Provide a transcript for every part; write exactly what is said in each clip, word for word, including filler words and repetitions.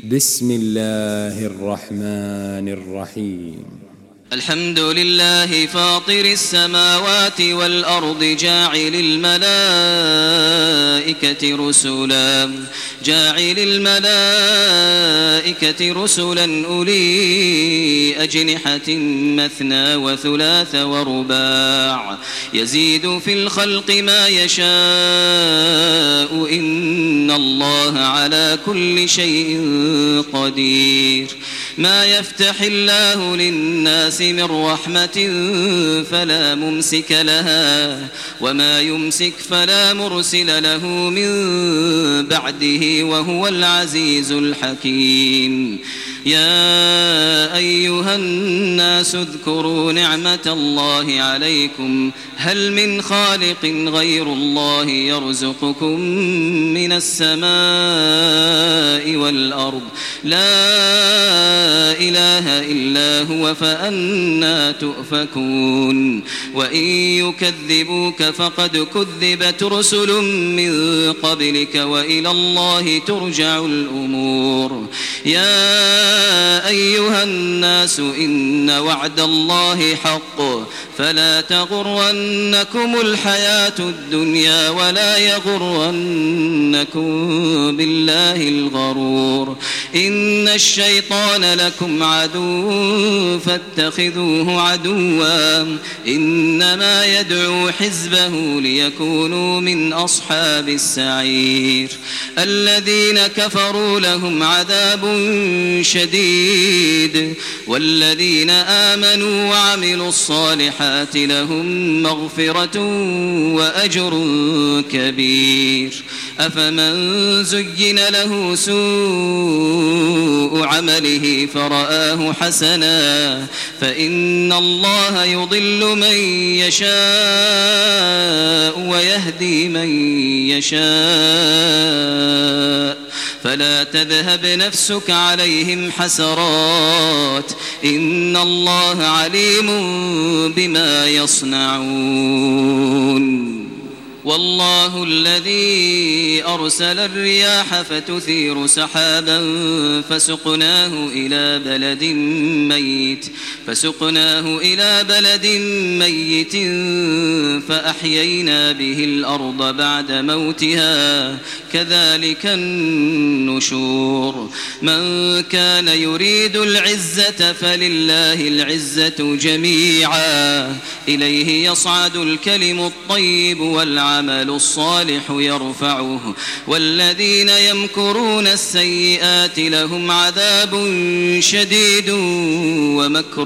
بسم الله الرحمن الرحيم. الحمد لله فاطر السماوات والأرض جاعل الملائكة رسلا جاعل الملائكة رسلا أولي أجنحة مثنى وثلاث ورباع يزيد في الخلق ما يشاء إن الله على كل شيء قدير. ما يفتح الله للناس من رحمة فلا ممسك لها وما يمسك فلا مرسل له من بعده وهو العزيز الحكيم. يا أيها الناس اذكروا نعمة الله عليكم هل من خالق غير الله يرزقكم من السماء والأرض لا إله إلا هو فأنى تؤفكون. وإن يكذبوك فقد كذبت رسل من قبلك وإلى الله ترجع الأمور. يا أيها الناس إن وعد الله حق فلا تغرنكم الحياة الدنيا ولا يغرنكم بالله الغرور. إن الشيطان لكم عدو فاتخذوه عدوا إنما يدعو حزبه ليكونوا من أصحاب السعير. الذين كفروا لهم عذاب شديد والذين آمنوا وعملوا الصالحات لهم مغفرة وأجر كبير. أفمن زين له سوء عمله فرآه حسنا فإن الله يضل من يشاء ويهدي من يشاء فلا تذهب نفسك عليهم حسرات إن الله عليم بما يصنعون. والله الذي أرسل الرياح فتثير سحابا فسقناه إلى بلد ميت فسقناه إلى بلد ميت فأحيينا به الأرض بعد موتها كذلك النشور. من كان يريد العزة فلله العزة جميعا إليه يصعد الكلم الطيب والعمل العمل الصالح يرفعه والذين يمكرون السيئات لهم عذاب شديد ومكر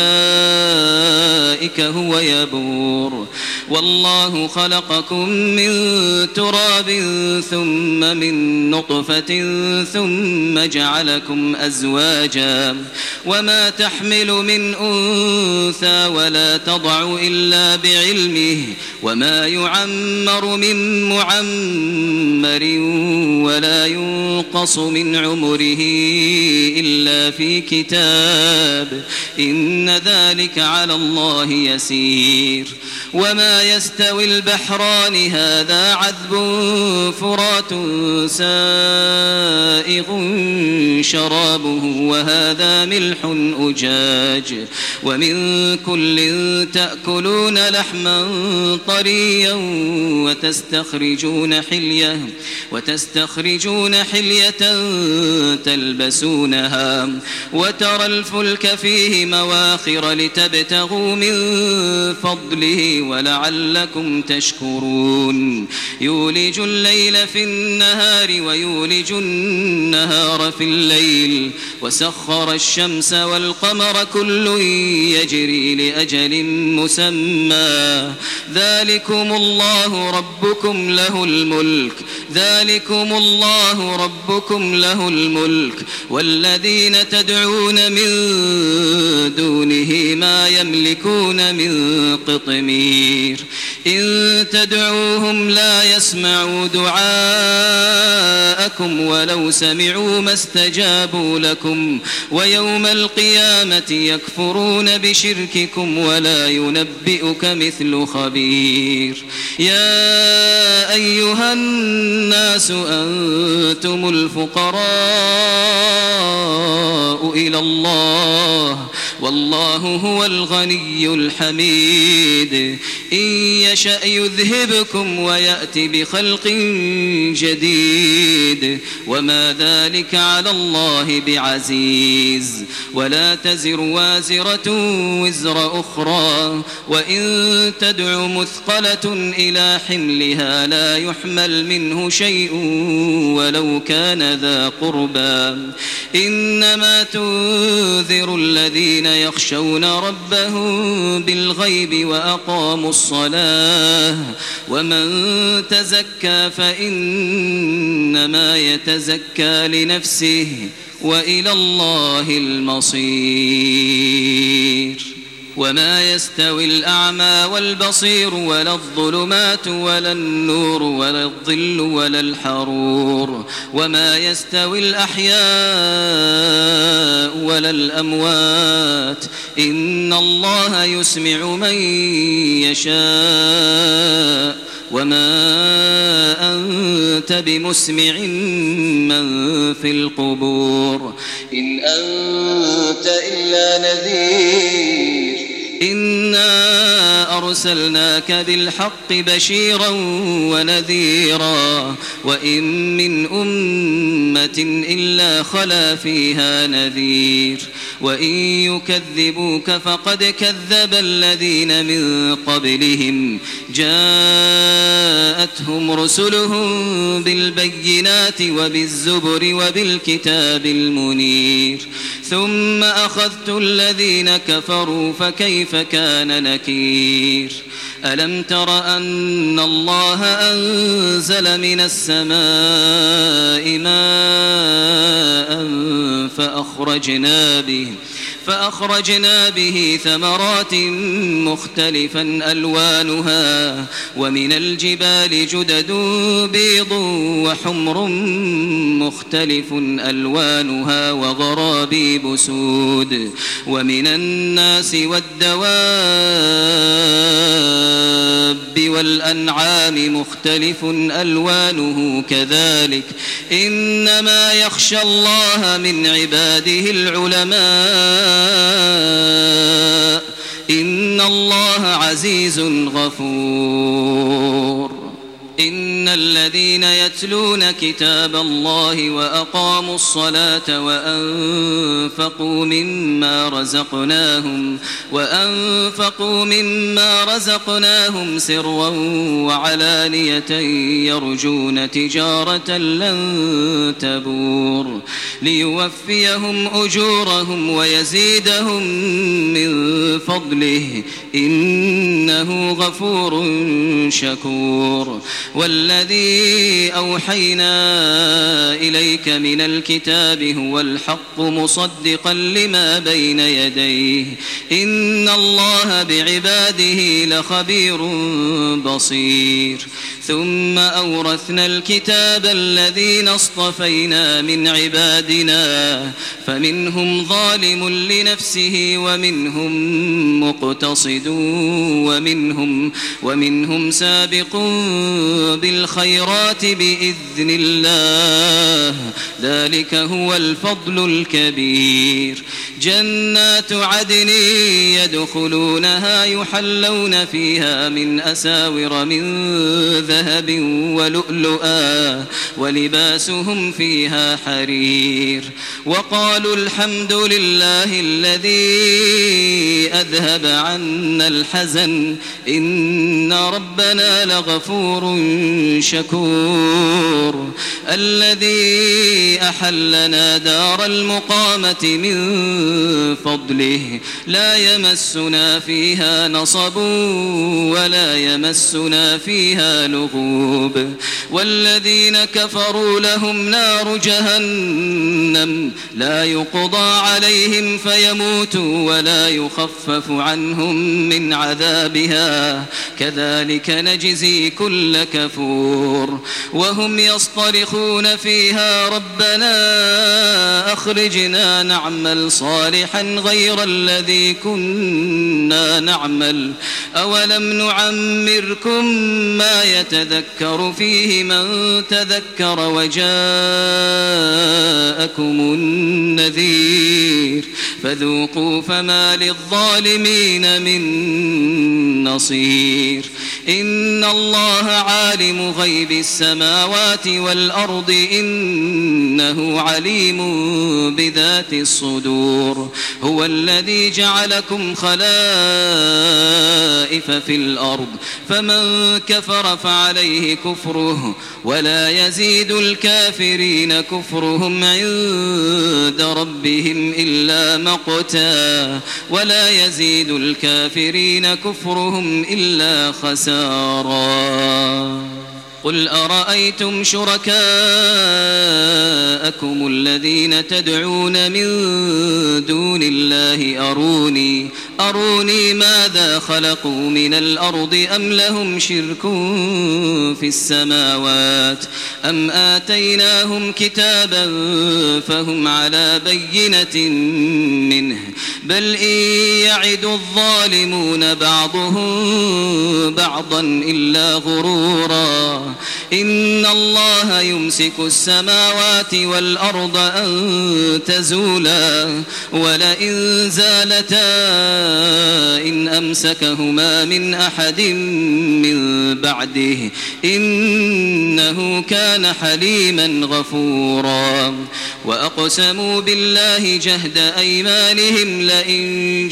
أولئك هو يبور. والله خلقكم من تراب ثم من نطفة ثم جعلكم أزواجا وما تحمل من أنثى ولا تضع إلا بعلمه وما يعمر من معمر ولا ينقص من عمره إلا في كتاب إن ذلك على الله يسير. وما يستوي البحران هذا عذب فرات سائغ شرابه وهذا ملح أجاج ومن كل تأكلون لحما طريا وتستخرجون حلية وتستخرجون حلية تلبسونها وترى الفلك فيه مواخر لتبتغوا من فضله ولعلكم تشكرون. يولج الليل في النهار ويولج النهار في الليل وسخر الشمس والقمر كل يجري لأجل مسمى ذلكم الله ربكم له الملك ذلكم الله ربكم له الملك والذين تدعون من دونه ما يملكون من قطمير. إن تدعوهم لا يسمعوا دعاءكم ولو سمعوا ما استجابوا لكم ويوم القيامة يكفرون بشرككم ولا ينبئك مثل خبير. يا أيها الناس أنتم الفقراء إلى الله والله هو الغني الحميد إن يشأ يذهبكم ويأتي بخلق جديد وما ذلك على الله بعزيز ولا تزر وازرة وزر أخرى وإن تدع مثقلة إلى حملها لا يحمل منه شيء ولو كان ذا قربى إنما تنذر الذين يخشون ربهم بالغيب وأقاموا الصلاة ومن تزكى فإنما يتزكى لنفسه وإلى الله المصير وما يستوي الأعمى والبصير ولا الظلمات ولا النور ولا الظل ولا الحرور وما يستوي الأحياء ولا الأموات إن الله يسمع من يشاء وما أنت بمسمع من في القبور إن أنت إلا نذير إنا أرسلناك بالحق بشيرا ونذيرا وإن من أمة إلا خلا فيها نذير وإن يكذبوك فقد كذب الذين من قبلهم جاءتهم رسلهم بالبينات وبالزبر وبالكتاب المنير ثم أخذت الذين كفروا فكيف كان نكير ألم تر أن الله أنزل من السماء ماء فأخرجنا به فأخرجنا به ثمرات مختلفا ألوانها ومن الجبال جدد بيض وحمر مختلف ألوانها وغرابيب سود ومن الناس والدواب والأنعام مختلف ألوانه كذلك إنما يخشى الله من عباده العلماء إن الله عزيز غفور إن الذين يتلون كتاب الله وأقاموا الصلاة وأنفقوا مما رزقناهم وأنفقوا مما رزقناهم سرا وعلانية يرجون تجارة لن تبور ليوفيهم أجورهم ويزيدهم من فضله إنه غفور شكور والذي أوحينا إليك من الكتاب هو الحق مصدقا لما بين يديه إن الله بعباده لخبير بصير ثم أورثنا الكتاب الذين اصطفينا من عبادنا فمنهم ظالم لنفسه ومنهم مقتصد ومنهم, ومنهم سابق بالخيرات بإذن الله ذلك هو الفضل الكبير جنات عدن يدخلونها يحلون فيها من أساور من ذهب ولؤلؤا ولباسهم فيها حرير وقالوا الحمد لله الذي أذهب عنا الحزن إن ربنا لغفور شكور الذي أحلنا دار المقامة من فضله لا يمسنا فيها نصب ولا يمسنا فيها لغوب والذين كفروا لهم نار جهنم لا يقضى عليهم فيموتوا ولا يخفف عنهم من عذابها كذلك نجزي كل كفور القبور وهم يصطرخون فيها ربنا أخرجنا نعمل صالحا غير الذي كنا نعمل أولم نعمركم ما يتذكر فيه من تذكر وجاءكم النذير فذوقوا فما للظالمين من نصير إن الله عالم غيب السماوات والأرض إنه عليم بذات الصدور هو الذي جعلكم خلائف في الأرض فمن كفر فعليه كفره ولا يزيد الكافرين كفرهم عند ربهم إلا مقتا ولا يزيد الكافرين كفرهم إلا خسارا قل أرأيتم شركاءكم الذين تدعون من دون الله أروني أروني ماذا خلقوا من الأرض أم لهم شرك في السماوات أم آتيناهم كتابا فهم على بينة منه بل إن يعد الظالمون بعضهم بعضا إلا غرورا إن الله يمسك السماوات والأرض أن تزولا ولئن زالتا إن أمسكهما من أحد من بعده إنه كان حليما غفورا وأقسموا بالله جهد أيمانهم لئن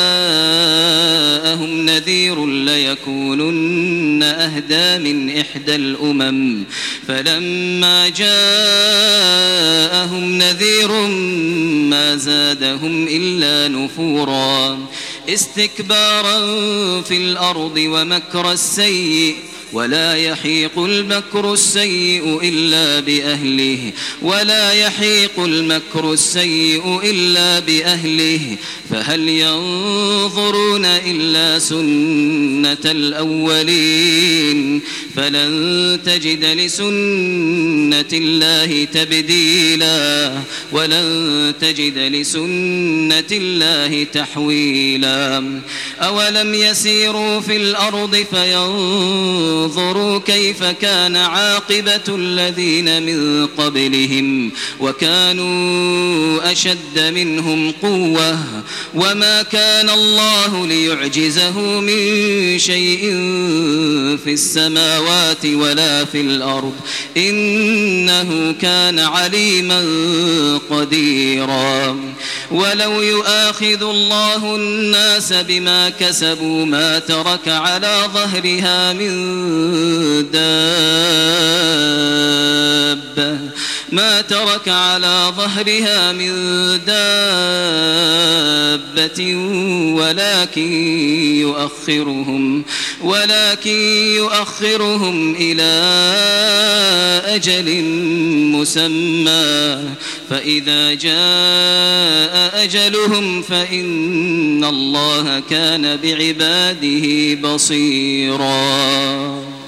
جاءهم نذير ليكونن أهدى من إحدى الأمم فلما جاءهم نذير ما زادهم إلا نفورا استكبارا في الأرض ومكر السيء ولا يحيق المكر السيء إلا بأهله ولا يحيق المكر السيء إلا بأهله فهل ينظرون إلا سنة الأولين فلن تجد لسنة الله تبديلا ولن تجد لسنة الله تحويلا أولم يسيروا في الأرض فينظروا انظروا كيف كان عاقبة الذين من قبلهم وكانوا أشد منهم قوة وما كان الله ليعجزه من شيء في السماوات ولا في الأرض إنه كان عليما قديرا ولو يؤاخذ الله الناس بما كسبوا ما ترك على ظهرها من دابة ما ترك على ظهرها من دابة ولكن يؤخرهم ولكن يؤخرهم إلى أجل مسمى فإذا جاء أجلهم فإن الله كان بعباده بصيرا.